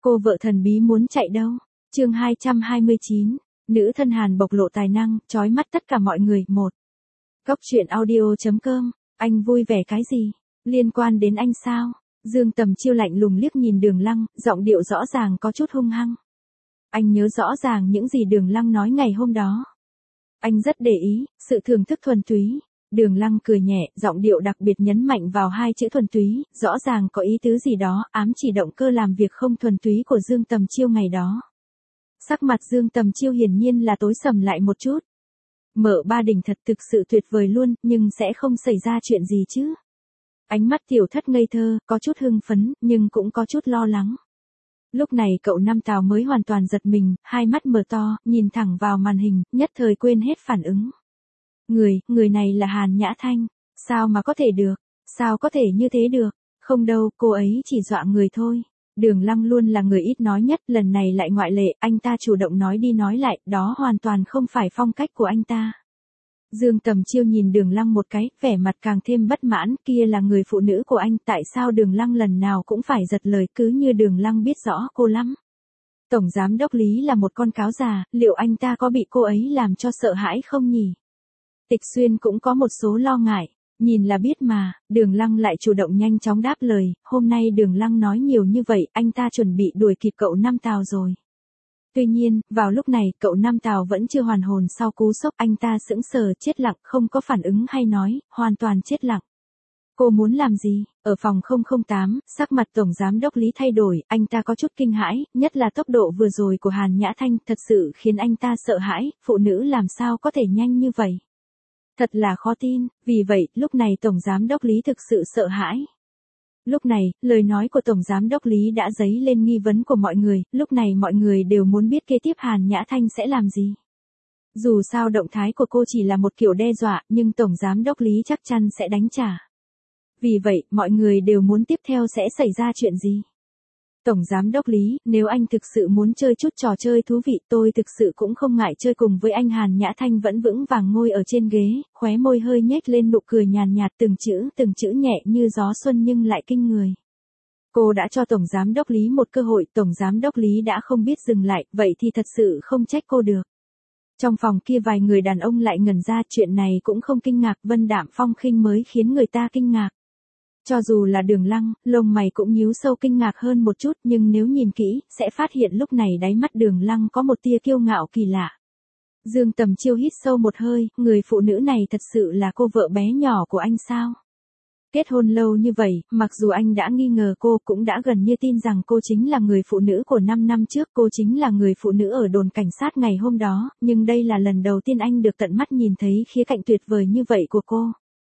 Cô vợ thần bí muốn chạy đâu? Chương 229, nữ thân Hàn bộc lộ tài năng, chói mắt tất cả mọi người. 1. Góc truyện audio.com, anh vui vẻ cái gì? Liên quan đến anh sao? Dương Tầm Chiêu lạnh lùng liếc nhìn Đường Lăng, giọng điệu rõ ràng có chút hung hăng. Anh nhớ rõ ràng những gì Đường Lăng nói ngày hôm đó. Anh rất để ý, sự thưởng thức thuần túy. Đường Lăng cười nhẹ, giọng điệu đặc biệt nhấn mạnh vào hai chữ thuần túy, rõ ràng có ý tứ gì đó, ám chỉ động cơ làm việc không thuần túy của Dương Tầm Chiêu ngày đó. Sắc mặt Dương Tầm Chiêu hiển nhiên là tối sầm lại một chút. Mở Ba Đình thật thực sự tuyệt vời luôn, nhưng sẽ không xảy ra chuyện gì chứ. Ánh mắt tiểu thất ngây thơ, có chút hưng phấn, nhưng cũng có chút lo lắng. Lúc này cậu Nam Tào mới hoàn toàn giật mình, hai mắt mở to, nhìn thẳng vào màn hình, nhất thời quên hết phản ứng. Người này là Hàn Nhã Thanh. Sao mà có thể được? Sao có thể như thế được? Không đâu, cô ấy chỉ dọa người thôi. Đường Lăng luôn là người ít nói nhất, lần này lại ngoại lệ, anh ta chủ động nói đi nói lại, đó hoàn toàn không phải phong cách của anh ta. Dương Tầm Chiêu nhìn Đường Lăng một cái, vẻ mặt càng thêm bất mãn, kia là người phụ nữ của anh, tại sao Đường Lăng lần nào cũng phải giật lời, cứ như Đường Lăng biết rõ cô lắm. Tổng giám đốc Lý là một con cáo già, liệu anh ta có bị cô ấy làm cho sợ hãi không nhỉ? Tịch Xuyên cũng có một số lo ngại, nhìn là biết mà. Đường Lăng lại chủ động nhanh chóng đáp lời, hôm nay Đường Lăng nói nhiều như vậy, anh ta chuẩn bị đuổi kịp cậu Nam Tào rồi. Tuy nhiên, vào lúc này, cậu Nam Tào vẫn chưa hoàn hồn sau cú sốc, anh ta sững sờ chết lặng, không có phản ứng hay nói, hoàn toàn chết lặng. Cô muốn làm gì? Ở phòng 008, sắc mặt Tổng Giám đốc Lý thay đổi, anh ta có chút kinh hãi, nhất là tốc độ vừa rồi của Hàn Nhã Thanh, thật sự khiến anh ta sợ hãi, phụ nữ làm sao có thể nhanh như vậy? Thật là khó tin, vì vậy, lúc này Tổng Giám đốc Lý thực sự sợ hãi. Lúc này, lời nói của Tổng Giám đốc Lý đã dấy lên nghi vấn của mọi người, lúc này mọi người đều muốn biết kế tiếp Hàn Nhã Thanh sẽ làm gì. Dù sao động thái của cô chỉ là một kiểu đe dọa, nhưng Tổng Giám đốc Lý chắc chắn sẽ đánh trả. Vì vậy, mọi người đều muốn tiếp theo sẽ xảy ra chuyện gì. Tổng Giám đốc Lý, nếu anh thực sự muốn chơi chút trò chơi thú vị, tôi thực sự cũng không ngại chơi cùng với anh. Hàn Nhã Thanh vẫn vững vàng ngồi ở trên ghế, khóe môi hơi nhếch lên nụ cười nhàn nhạt, từng chữ nhẹ như gió xuân nhưng lại kinh người. Cô đã cho Tổng Giám đốc Lý một cơ hội, Tổng Giám đốc Lý đã không biết dừng lại, vậy thì thật sự không trách cô được. Trong phòng kia vài người đàn ông lại ngẩn ra, chuyện này cũng không kinh ngạc, Vân Đạm Phong khinh mới khiến người ta kinh ngạc. Cho dù là Đường Lăng, lông mày cũng nhíu sâu kinh ngạc hơn một chút, nhưng nếu nhìn kỹ, sẽ phát hiện lúc này đáy mắt Đường Lăng có một tia kiêu ngạo kỳ lạ. Dương Tầm Chiêu hít sâu một hơi, người phụ nữ này thật sự là cô vợ bé nhỏ của anh sao? Kết hôn lâu như vậy, mặc dù anh đã nghi ngờ cô, cũng đã gần như tin rằng cô chính là người phụ nữ của 5 năm trước, cô chính là người phụ nữ ở đồn cảnh sát ngày hôm đó, nhưng đây là lần đầu tiên anh được tận mắt nhìn thấy khía cạnh tuyệt vời như vậy của cô.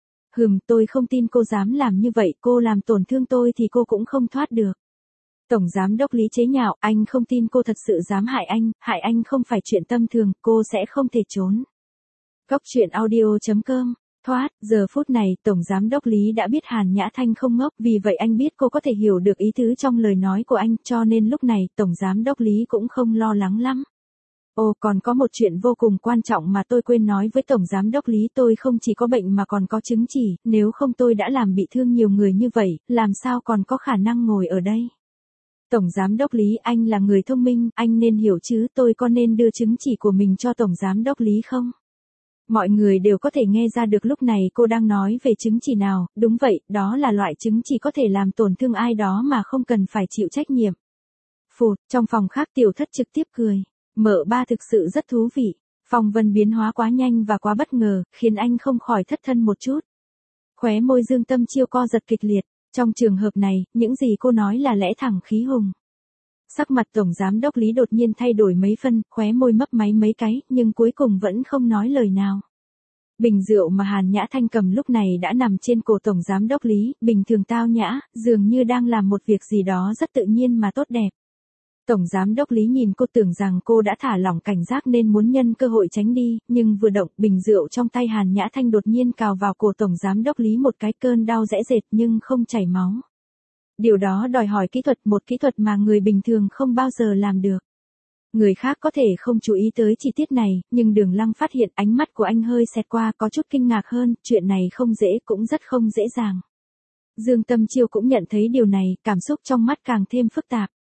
Tôi không tin cô dám làm như vậy, cô làm tổn thương tôi thì cô cũng không thoát được. Tổng Giám đốc Lý chế nhạo, anh không tin cô thật sự dám hại anh không phải chuyện tâm thường, cô sẽ không thể trốn. Góc truyện audio.com, thoát, giờ phút này, Tổng Giám đốc Lý đã biết Hàn Nhã Thanh không ngốc, vì vậy anh biết cô có thể hiểu được ý tứ trong lời nói của anh, cho nên lúc này, Tổng Giám đốc Lý cũng không lo lắng lắm. Ồ, còn có một chuyện vô cùng quan trọng mà tôi quên nói với Tổng Giám đốc Lý, tôi không chỉ có bệnh mà còn có chứng chỉ, nếu không tôi đã làm bị thương nhiều người như vậy, làm sao còn có khả năng ngồi ở đây. Tổng Giám đốc Lý, anh là người thông minh, anh nên hiểu chứ, tôi có nên đưa chứng chỉ của mình cho Tổng Giám đốc Lý không? Mọi người đều có thể nghe ra được lúc này cô đang nói về chứng chỉ nào, đúng vậy, đó là loại chứng chỉ có thể làm tổn thương ai đó mà không cần phải chịu trách nhiệm. Phụt, trong phòng khác Tiểu Thất trực tiếp cười. Mở Ba thực sự rất thú vị, phong vân biến hóa quá nhanh và quá bất ngờ, khiến anh không khỏi thất thân một chút. Khóe môi Dương Tầm Chiêu co giật kịch liệt, trong trường hợp này, những gì cô nói là lẽ thẳng khí hùng. Sắc mặt Tổng Giám đốc Lý đột nhiên thay đổi mấy phân, khóe môi mấp máy mấy cái, nhưng cuối cùng vẫn không nói lời nào. Bình rượu mà Hàn Nhã Thanh cầm lúc này đã nằm trên cổ Tổng Giám đốc Lý, bình thường tao nhã, dường như đang làm một việc gì đó rất tự nhiên mà tốt đẹp. Tổng Giám đốc Lý nhìn cô tưởng rằng cô đã thả lỏng cảnh giác nên muốn nhân cơ hội tránh đi, nhưng vừa động, bình rượu trong tay Hàn Nhã Thanh đột nhiên cào vào cổ Tổng Giám đốc Lý một cái, cơn đau rẽ rệt nhưng không chảy máu. Điều đó đòi hỏi kỹ thuật, một kỹ thuật mà người bình thường không bao giờ làm được. Người khác có thể không chú ý tới chi tiết này, nhưng Đường Lăng phát hiện ánh mắt của anh hơi xẹt qua, có chút kinh ngạc hơn, chuyện này không dễ, cũng rất không dễ dàng. Dương Tầm Chiêu cũng nhận thấy điều này, cảm xúc trong mắt càng thêm phức tạp.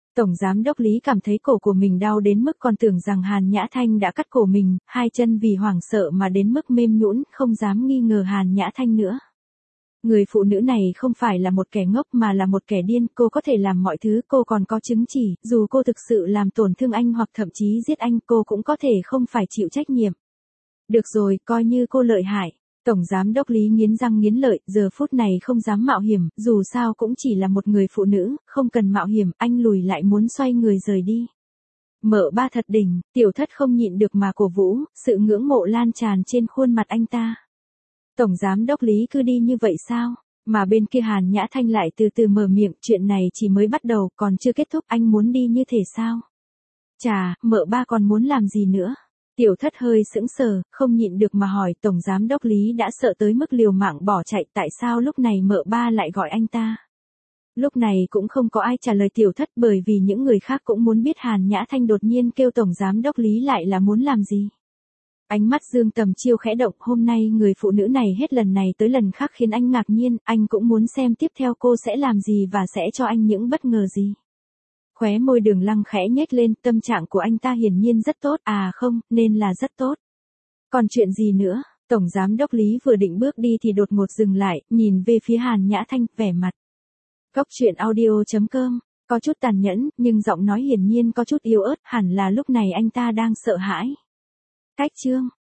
Tổng giám đốc Lý cảm thấy cổ của mình đau đến mức còn tưởng rằng Hàn Nhã Thanh đã cắt cổ mình, hai chân vì hoảng sợ mà đến mức mềm nhũn, không dám nghi ngờ Hàn Nhã Thanh nữa. Người phụ nữ này không phải là một kẻ ngốc mà là một kẻ điên, cô có thể làm mọi thứ, cô còn có chứng chỉ, dù cô thực sự làm tổn thương anh hoặc thậm chí giết anh, cô cũng có thể không phải chịu trách nhiệm. Được rồi, coi như cô lợi hại. Tổng giám đốc Lý nghiến răng nghiến lợi, giờ phút này không dám mạo hiểm, dù sao cũng chỉ là một người phụ nữ, không cần mạo hiểm, anh lùi lại muốn xoay người rời đi. Mợ ba thật đỉnh, Tiểu Thất không nhịn được mà cổ vũ, sự ngưỡng mộ lan tràn trên khuôn mặt anh ta. Tổng giám đốc Lý cứ đi như vậy sao? Mà bên kia Hàn Nhã Thanh lại từ từ mở miệng, chuyện này chỉ mới bắt đầu, còn chưa kết thúc, anh muốn đi như thể sao? Chà, mợ ba còn muốn làm gì nữa? Tiểu Thất hơi sững sờ, không nhịn được mà hỏi, tổng giám đốc Lý đã sợ tới mức liều mạng bỏ chạy, tại sao lúc này mợ ba lại gọi anh ta? Lúc này cũng không có ai trả lời Tiểu Thất, bởi vì những người khác cũng muốn biết Hàn Nhã Thanh đột nhiên kêu tổng giám đốc Lý lại là muốn làm gì. Ánh mắt Dương Tầm Chiêu khẽ động, hôm nay người phụ nữ này hết lần này tới lần khác khiến anh ngạc nhiên, anh cũng muốn xem tiếp theo cô sẽ làm gì và sẽ cho anh những bất ngờ gì. Khóe môi Đường Lăng khẽ nhếch lên, tâm trạng của anh ta hiển nhiên rất tốt, à không, nên là rất tốt. Còn chuyện gì nữa? Tổng giám đốc Lý vừa định bước đi thì đột ngột dừng lại, nhìn về phía Hàn Nhã Thanh, vẻ mặt. Cốc truyện audio.com, có chút tàn nhẫn, nhưng giọng nói hiển nhiên có chút yếu ớt, hẳn là lúc này anh ta đang sợ hãi. Cách chương